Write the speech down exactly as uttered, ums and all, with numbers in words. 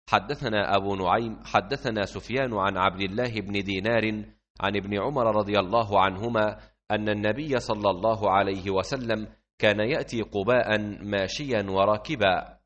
حدثنا أبو نعيم حدثنا سفيان عن عبد الله بن دينار عن ابن عمر رضي الله عنهما أن النبي صلى الله عليه وسلم كان يأتي قباء ماشيا وراكبا،